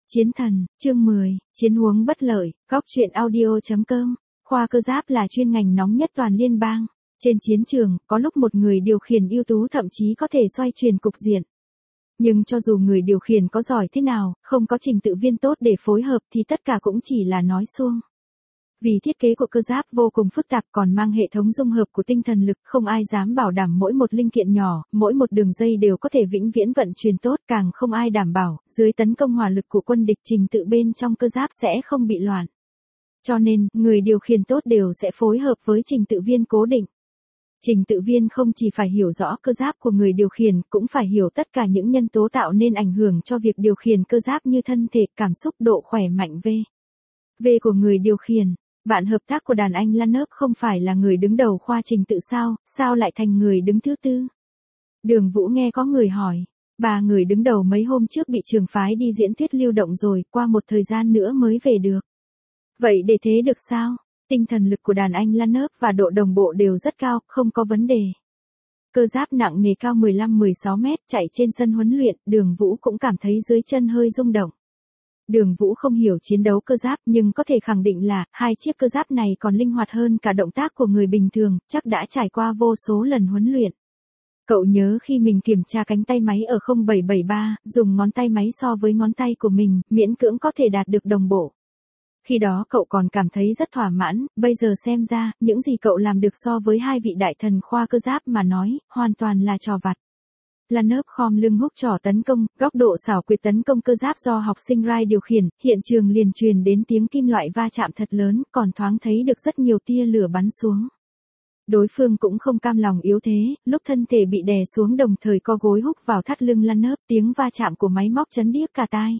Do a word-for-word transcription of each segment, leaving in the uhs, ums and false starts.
Chiến thần, chương mười, chiến huống bất lợi, góc truyện audio.com, khoa cơ giáp là chuyên ngành nóng nhất toàn liên bang. Trên chiến trường, có lúc một người điều khiển ưu tú thậm chí có thể xoay chuyển cục diện. Nhưng cho dù người điều khiển có giỏi thế nào, không có trình tự viên tốt để phối hợp thì tất cả cũng chỉ là nói suông. Vì thiết kế của cơ giáp vô cùng phức tạp còn mang hệ thống dung hợp của tinh thần lực, không ai dám bảo đảm mỗi một linh kiện nhỏ, mỗi một đường dây đều có thể vĩnh viễn vận chuyển tốt, càng không ai đảm bảo, dưới tấn công hỏa lực của quân địch trình tự bên trong cơ giáp sẽ không bị loạn. Cho nên, người điều khiển tốt đều sẽ phối hợp với trình tự viên cố định. Trình tự viên không chỉ phải hiểu rõ cơ giáp của người điều khiển, cũng phải hiểu tất cả những nhân tố tạo nên ảnh hưởng cho việc điều khiển cơ giáp như thân thể, cảm xúc, độ khỏe mạnh v. V của người điều khiển. Bạn hợp tác của đàn anh Lanov không phải là người đứng đầu khoa trình tự sao, sao lại thành người đứng thứ tư? Đường Vũ nghe có người hỏi, bà người đứng đầu mấy hôm trước bị trường phái đi diễn thuyết lưu động rồi, qua một thời gian nữa mới về được. Vậy để thế được sao? Tinh thần lực của đàn anh Lanov và độ đồng bộ đều rất cao, không có vấn đề. Cơ giáp nặng nề cao mười lăm mười sáu mét chạy trên sân huấn luyện, Đường Vũ cũng cảm thấy dưới chân hơi rung động. Đường Vũ không hiểu chiến đấu cơ giáp nhưng có thể khẳng định là hai chiếc cơ giáp này còn linh hoạt hơn cả động tác của người bình thường, chắc đã trải qua vô số lần huấn luyện. Cậu nhớ khi mình kiểm tra cánh tay máy ở không bảy bảy ba, dùng ngón tay máy so với ngón tay của mình, miễn cưỡng có thể đạt được đồng bộ. Khi đó cậu còn cảm thấy rất thỏa mãn, bây giờ xem ra, những gì cậu làm được so với hai vị đại thần khoa cơ giáp mà nói, hoàn toàn là trò vặt. Lanov khom lưng húc trỏ tấn công, góc độ xảo quyệt tấn công cơ giáp do học sinh Rai điều khiển, hiện trường liền truyền đến tiếng kim loại va chạm thật lớn, còn thoáng thấy được rất nhiều tia lửa bắn xuống. Đối phương cũng không cam lòng yếu thế, lúc thân thể bị đè xuống đồng thời co gối húc vào thắt lưng Lanov, tiếng va chạm của máy móc chấn điếc cả tai.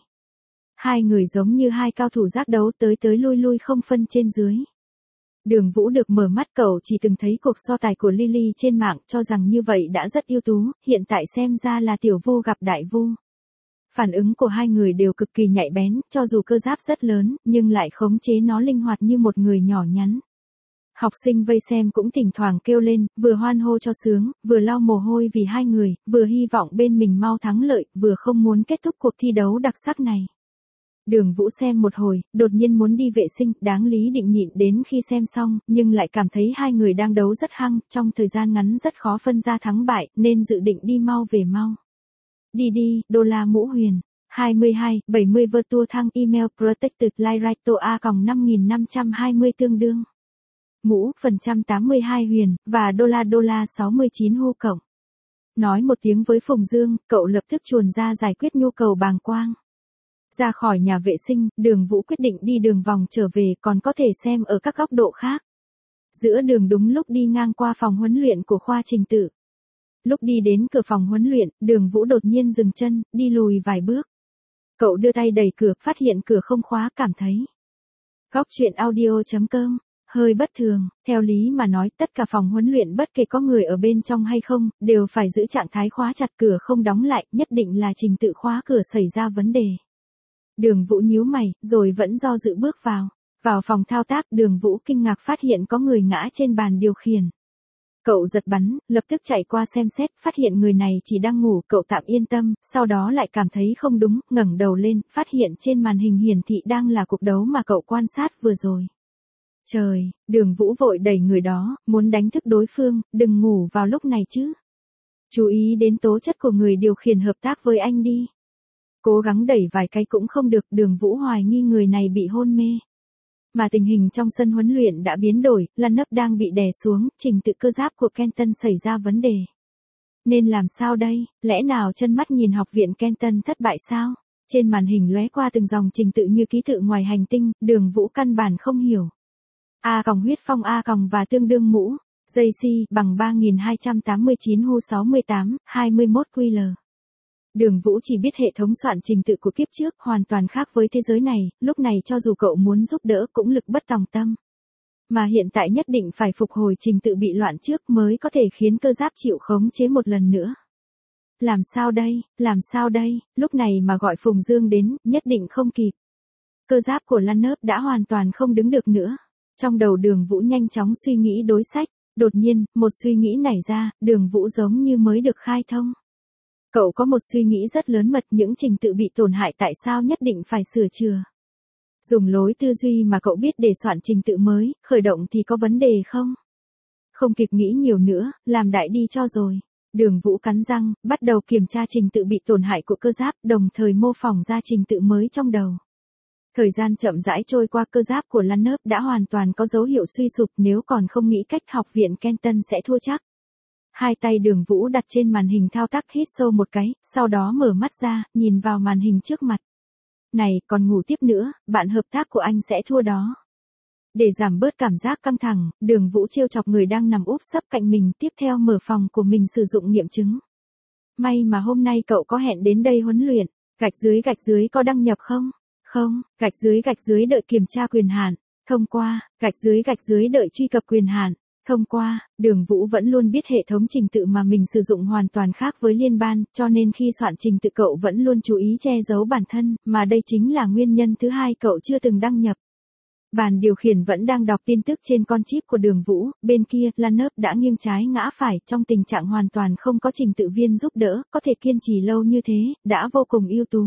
Hai người giống như hai cao thủ giác đấu tới tới lui lui không phân trên dưới. Đường Vũ được mở mắt, cậu chỉ từng thấy cuộc so tài của Lily trên mạng, cho rằng như vậy đã rất ưu tú, hiện tại xem ra là tiểu vu gặp đại vu. Phản ứng của hai người đều cực kỳ nhạy bén, cho dù cơ giáp rất lớn, nhưng lại khống chế nó linh hoạt như một người nhỏ nhắn. Học sinh vây xem cũng thỉnh thoảng kêu lên, vừa hoan hô cho sướng, vừa lau mồ hôi vì hai người, vừa hy vọng bên mình mau thắng lợi, vừa không muốn kết thúc cuộc thi đấu đặc sắc này. Đường Vũ xem một hồi, đột nhiên muốn đi vệ sinh, đáng lý định nhịn đến khi xem xong, nhưng lại cảm thấy hai người đang đấu rất hăng, trong thời gian ngắn rất khó phân ra thắng bại, nên dự định đi mau về mau. Đi đi, đô la mũ huyền. hai mươi hai, bảy mươi Virtua thăng email protected light a còng năm nghìn năm trăm hai mươi tương đương. Mũ, phần trăm tám mươi hai huyền, và đô la đô la sáu mươi chín hu cộng. Nói một tiếng với Phùng Dương, cậu lập tức chuồn ra giải quyết nhu cầu bàng quang. Ra khỏi nhà vệ sinh, Đường Vũ quyết định đi đường vòng trở về, còn có thể xem ở các góc độ khác. Giữa đường đúng lúc đi ngang qua phòng huấn luyện của khoa trình tự. Lúc đi đến cửa phòng huấn luyện, Đường Vũ đột nhiên dừng chân, đi lùi vài bước. Cậu đưa tay đẩy cửa, phát hiện cửa không khóa, cảm thấy. Góc truyện audio.com, hơi bất thường, theo lý mà nói tất cả phòng huấn luyện bất kể có người ở bên trong hay không, đều phải giữ trạng thái khóa chặt cửa không đóng lại, nhất định là trình tự khóa cửa xảy ra vấn đề. Đường Vũ nhíu mày, rồi vẫn do dự bước vào. Vào phòng thao tác, Đường Vũ kinh ngạc phát hiện có người ngã trên bàn điều khiển. Cậu giật bắn, lập tức chạy qua xem xét, phát hiện người này chỉ đang ngủ, cậu tạm yên tâm, sau đó lại cảm thấy không đúng, ngẩng đầu lên, phát hiện trên màn hình hiển thị đang là cuộc đấu mà cậu quan sát vừa rồi. Trời, Đường Vũ vội đẩy người đó, muốn đánh thức đối phương, đừng ngủ vào lúc này chứ. Chú ý đến tố chất của người điều khiển hợp tác với anh đi. Cố gắng đẩy vài cái cũng không được, Đường Vũ hoài nghi người này bị hôn mê. Mà tình hình trong sân huấn luyện đã biến đổi, Lanov đang bị đè xuống, trình tự cơ giáp của Kenton xảy ra vấn đề. Nên làm sao đây, lẽ nào chân mắt nhìn học viện Kenton thất bại sao? Trên màn hình lóe qua từng dòng trình tự như ký tự ngoài hành tinh, Đường Vũ căn bản không hiểu. A còng huyết phong A còng và tương đương mũ, gi xê bằng ba nghìn hai trăm tám mươi chín hu sáu mươi tám, hai mươi mốt quy lờ. Đường Vũ chỉ biết hệ thống soạn trình tự của kiếp trước, hoàn toàn khác với thế giới này, lúc này cho dù cậu muốn giúp đỡ cũng lực bất tòng tâm. Mà hiện tại nhất định phải phục hồi trình tự bị loạn trước mới có thể khiến cơ giáp chịu khống chế một lần nữa. Làm sao đây, làm sao đây, lúc này mà gọi Phùng Dương đến, nhất định không kịp. Cơ giáp của Lanov đã hoàn toàn không đứng được nữa. Trong đầu Đường Vũ nhanh chóng suy nghĩ đối sách, đột nhiên, một suy nghĩ nảy ra, Đường Vũ giống như mới được khai thông. Cậu có một suy nghĩ rất lớn mật, những trình tự bị tổn hại tại sao nhất định phải sửa chữa. Dùng lối tư duy mà cậu biết để soạn trình tự mới, khởi động thì có vấn đề không? Không kịp nghĩ nhiều nữa, làm đại đi cho rồi. Đường Vũ cắn răng, bắt đầu kiểm tra trình tự bị tổn hại của cơ giáp, đồng thời mô phỏng ra trình tự mới trong đầu. Thời gian chậm rãi trôi qua, cơ giáp của Lannep đã hoàn toàn có dấu hiệu suy sụp, nếu còn không nghĩ cách học viện Kenton sẽ thua chắc. Hai tay Đường Vũ đặt trên màn hình thao tác, hít sâu một cái, sau đó mở mắt ra, nhìn vào màn hình trước mặt. Này, còn ngủ tiếp nữa, bạn hợp tác của anh sẽ thua đó. Để giảm bớt cảm giác căng thẳng, Đường Vũ trêu chọc người đang nằm úp sấp cạnh mình, tiếp theo mở phòng của mình sử dụng nghiệm chứng. May mà hôm nay cậu có hẹn đến đây huấn luyện, gạch dưới gạch dưới có đăng nhập không? Không, gạch dưới gạch dưới đợi kiểm tra quyền hạn, thông qua, gạch dưới gạch dưới đợi truy cập quyền hạn, thông qua. Đường Vũ vẫn luôn biết hệ thống trình tự mà mình sử dụng hoàn toàn khác với liên ban, cho nên khi soạn trình tự cậu vẫn luôn chú ý che giấu bản thân, mà đây chính là nguyên nhân thứ hai cậu chưa từng đăng nhập. Bàn điều khiển vẫn đang đọc tin tức trên con chip của Đường Vũ, bên kia, Lannep đã nghiêng trái ngã phải, trong tình trạng hoàn toàn không có trình tự viên giúp đỡ, có thể kiên trì lâu như thế, đã vô cùng ưu tú.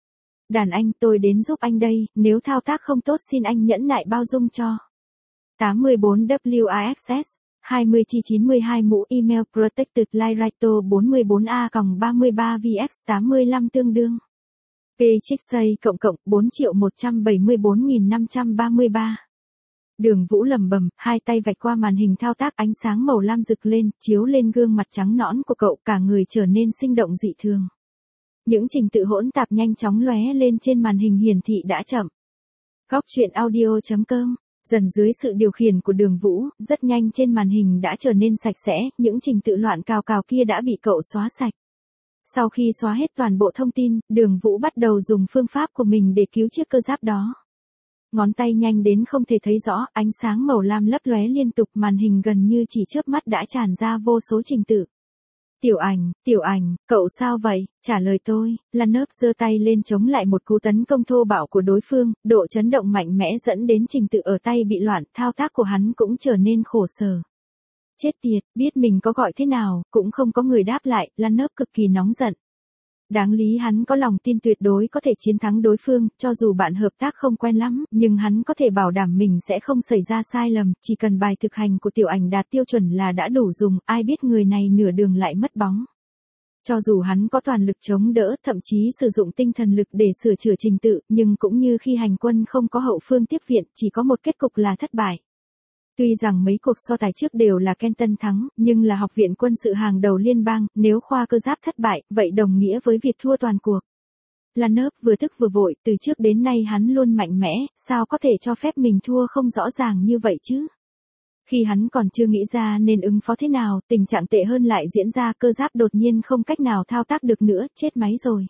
Đàn anh, tôi đến giúp anh đây, nếu thao tác không tốt xin anh nhẫn nại bao dung cho. tám mươi bốn W A X S, hai mươi chi chín mươi hai mũ email protected Lightrato bốn mươi bốn A ba mươi ba V X tám mươi lăm tương đương. P Chixay cộng cộng bốn triệu một trăm bảy mươi bốn nghìn năm trăm ba mươi ba. Đường Vũ lẩm bẩm, hai tay vạch qua màn hình thao tác, ánh sáng màu lam rực lên, chiếu lên gương mặt trắng nõn của cậu, cả người trở nên sinh động dị thường. Những trình tự hỗn tạp nhanh chóng lóe lên trên màn hình hiển thị đã chậm. Góc truyện audio chấm com. Dần dưới sự điều khiển của Đường Vũ, rất nhanh trên màn hình đã trở nên sạch sẽ, những trình tự loạn cào cào kia đã bị cậu xóa sạch. Sau khi xóa hết toàn bộ thông tin, Đường Vũ bắt đầu dùng phương pháp của mình để cứu chiếc cơ giáp đó. Ngón tay nhanh đến không thể thấy rõ, ánh sáng màu lam lấp lóe liên tục, màn hình gần như chỉ chớp mắt đã tràn ra vô số trình tự. Tiểu Ảnh, Tiểu Ảnh, cậu sao vậy? Trả lời tôi. Lannep giơ tay lên chống lại một cú tấn công thô bạo của đối phương, độ chấn động mạnh mẽ dẫn đến trình tự ở tay bị loạn, thao tác của hắn cũng trở nên khổ sở. Chết tiệt, biết mình có gọi thế nào, cũng không có người đáp lại, Lannep cực kỳ nóng giận. Đáng lý hắn có lòng tin tuyệt đối có thể chiến thắng đối phương, cho dù bạn hợp tác không quen lắm, nhưng hắn có thể bảo đảm mình sẽ không xảy ra sai lầm, chỉ cần bài thực hành của Tiểu Ảnh đạt tiêu chuẩn là đã đủ dùng, ai biết người này nửa đường lại mất bóng. Cho dù hắn có toàn lực chống đỡ, thậm chí sử dụng tinh thần lực để sửa chữa trình tự, nhưng cũng như khi hành quân không có hậu phương tiếp viện, chỉ có một kết cục là thất bại. Tuy rằng mấy cuộc so tài trước đều là Kenton thắng, nhưng là học viện quân sự hàng đầu liên bang, nếu khoa cơ giáp thất bại, vậy đồng nghĩa với việc thua toàn cuộc. Lannep vừa tức vừa vội, từ trước đến nay hắn luôn mạnh mẽ, sao có thể cho phép mình thua không rõ ràng như vậy chứ? Khi hắn còn chưa nghĩ ra nên ứng phó thế nào, tình trạng tệ hơn lại diễn ra, cơ giáp đột nhiên không cách nào thao tác được nữa, chết máy rồi.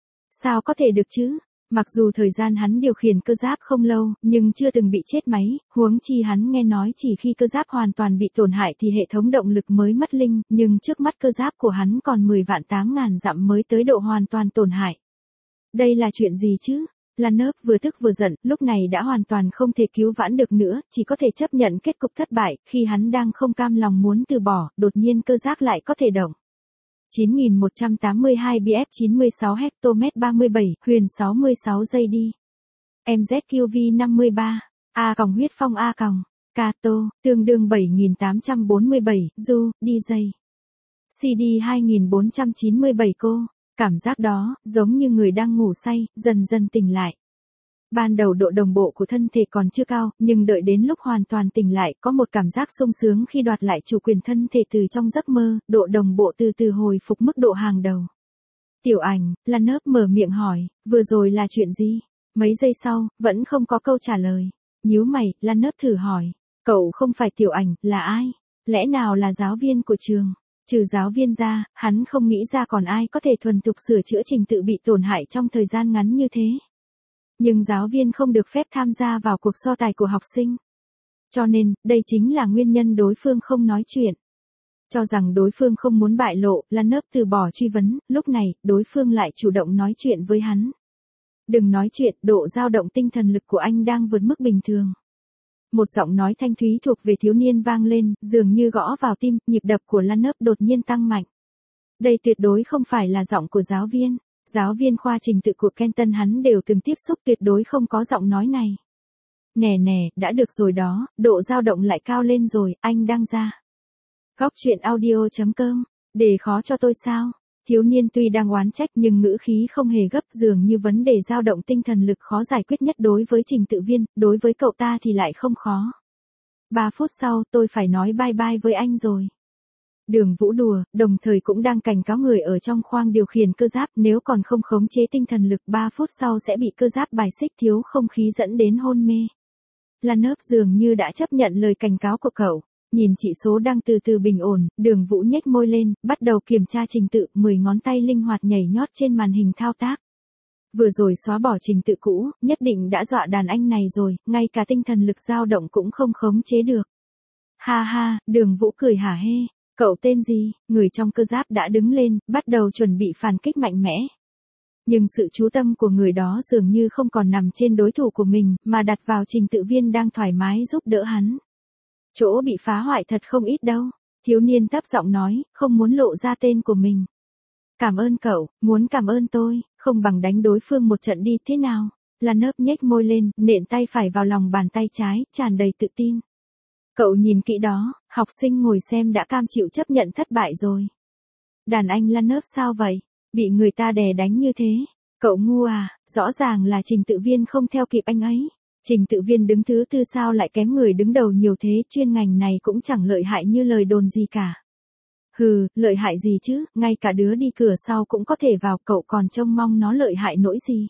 Sao có thể được chứ? Mặc dù thời gian hắn điều khiển cơ giáp không lâu, nhưng chưa từng bị chết máy, huống chi hắn nghe nói chỉ khi cơ giáp hoàn toàn bị tổn hại thì hệ thống động lực mới mất linh, nhưng trước mắt cơ giáp của hắn còn mười vạn tám ngàn dặm mới tới độ hoàn toàn tổn hại. Đây là chuyện gì chứ? Lannep vừa tức vừa giận, lúc này đã hoàn toàn không thể cứu vãn được nữa, chỉ có thể chấp nhận kết cục thất bại, khi hắn đang không cam lòng muốn từ bỏ, đột nhiên cơ giáp lại có thể động. chín nghìn một trăm tám mươi hai B F chín mươi sáu hectomet ba mươi bảy, huyền sáu mươi sáu giây đi. M Z Q V năm mươi ba, A còng huyết phong A còng, Kato, tương đương bảy nghìn tám trăm bốn mươi bảy, Du, D J. C D hai nghìn bốn trăm chín mươi bảy cô, cảm giác đó, giống như người đang ngủ say, dần dần tỉnh lại. Ban đầu độ đồng bộ của thân thể còn chưa cao, nhưng đợi đến lúc hoàn toàn tỉnh lại, có một cảm giác sung sướng khi đoạt lại chủ quyền thân thể từ trong giấc mơ, độ đồng bộ từ từ hồi phục mức độ hàng đầu. Tiểu Ảnh, Lannep mở miệng hỏi, vừa rồi là chuyện gì? Mấy giây sau, vẫn không có câu trả lời. Nhíu mày, Lannep thử hỏi, cậu không phải Tiểu Ảnh, là ai? Lẽ nào là giáo viên của trường? Trừ giáo viên ra, hắn không nghĩ ra còn ai có thể thuần thục sửa chữa trình tự bị tổn hại trong thời gian ngắn như thế. Nhưng giáo viên không được phép tham gia vào cuộc so tài của học sinh. Cho nên, đây chính là nguyên nhân đối phương không nói chuyện. Cho rằng đối phương không muốn bại lộ, Lannep từ bỏ truy vấn, lúc này, đối phương lại chủ động nói chuyện với hắn. Đừng nói chuyện, độ dao động tinh thần lực của anh đang vượt mức bình thường. Một giọng nói thanh thúy thuộc về thiếu niên vang lên, dường như gõ vào tim, nhịp đập của Lannep đột nhiên tăng mạnh. Đây tuyệt đối không phải là giọng của giáo viên. Giáo viên khoa trình tự của Kenton hắn đều từng tiếp xúc, tuyệt đối không có giọng nói này. Nè nè, đã được rồi đó, độ dao động lại cao lên rồi, anh đang ra. Góc chuyện audio chấm com, để khó cho tôi sao? Thiếu niên tuy đang oán trách nhưng ngữ khí không hề gấp, dường như vấn đề dao động tinh thần lực khó giải quyết nhất đối với trình tự viên, đối với cậu ta thì lại không khó. Ba phút sau tôi phải nói bye bye với anh rồi. Đường Vũ đùa, đồng thời cũng đang cảnh cáo người ở trong khoang điều khiển cơ giáp nếu còn không khống chế tinh thần lực ba phút sau sẽ bị cơ giáp bài xích thiếu không khí dẫn đến hôn mê. Lanov dường như đã chấp nhận lời cảnh cáo của cậu. Nhìn chỉ số đang từ từ bình ổn, Đường Vũ nhếch môi lên, bắt đầu kiểm tra trình tự, mười ngón tay linh hoạt nhảy nhót trên màn hình thao tác. Vừa rồi xóa bỏ trình tự cũ, nhất định đã dọa đàn anh này rồi, ngay cả tinh thần lực dao động cũng không khống chế được. Ha ha, Đường Vũ cười hả hê, cậu tên gì? Người trong cơ giáp đã đứng lên, bắt đầu chuẩn bị phản kích mạnh mẽ. Nhưng sự chú tâm của người đó dường như không còn nằm trên đối thủ của mình, mà đặt vào trình tự viên đang thoải mái giúp đỡ hắn. Chỗ bị phá hoại thật không ít đâu. Thiếu niên thấp giọng nói, không muốn lộ ra tên của mình. Cảm ơn cậu, muốn cảm ơn tôi, không bằng đánh đối phương một trận đi thế nào? Lanov nhếch môi lên, nện tay phải vào lòng bàn tay trái, tràn đầy tự tin. Cậu nhìn kỹ đó, học sinh ngồi xem đã cam chịu chấp nhận thất bại rồi. Đàn anh Lanov sao vậy? Bị người ta đè đánh như thế. Cậu ngu à, rõ ràng là trình tự viên không theo kịp anh ấy. Trình tự viên đứng thứ tư sao lại kém người đứng đầu nhiều thế, chuyên ngành này cũng chẳng lợi hại như lời đồn gì cả. Hừ, lợi hại gì chứ, ngay cả đứa đi cửa sau cũng có thể vào, cậu còn trông mong nó lợi hại nỗi gì.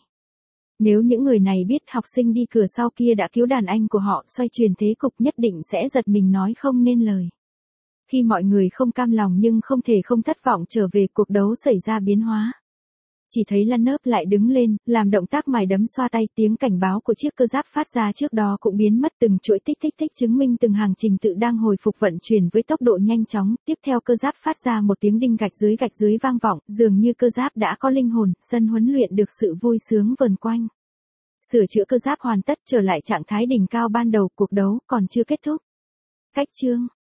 Nếu những người này biết học sinh đi cửa sau kia đã cứu đàn anh của họ xoay chuyển thế cục, nhất định sẽ giật mình nói không nên lời. Khi mọi người không cam lòng nhưng không thể không thất vọng trở về, cuộc đấu xảy ra biến hóa. Chỉ thấy Lanov lại đứng lên, làm động tác mài đấm xoa tay, tiếng cảnh báo của chiếc cơ giáp phát ra trước đó cũng biến mất, từng chuỗi tích tích tích chứng minh từng hàng trình tự đang hồi phục vận chuyển với tốc độ nhanh chóng. Tiếp theo cơ giáp phát ra một tiếng đinh gạch dưới gạch dưới vang vọng, dường như cơ giáp đã có linh hồn, sân huấn luyện được sự vui sướng vờn quanh. Sửa chữa cơ giáp hoàn tất, trở lại trạng thái đỉnh cao ban đầu, cuộc đấu còn chưa kết thúc. Cách chương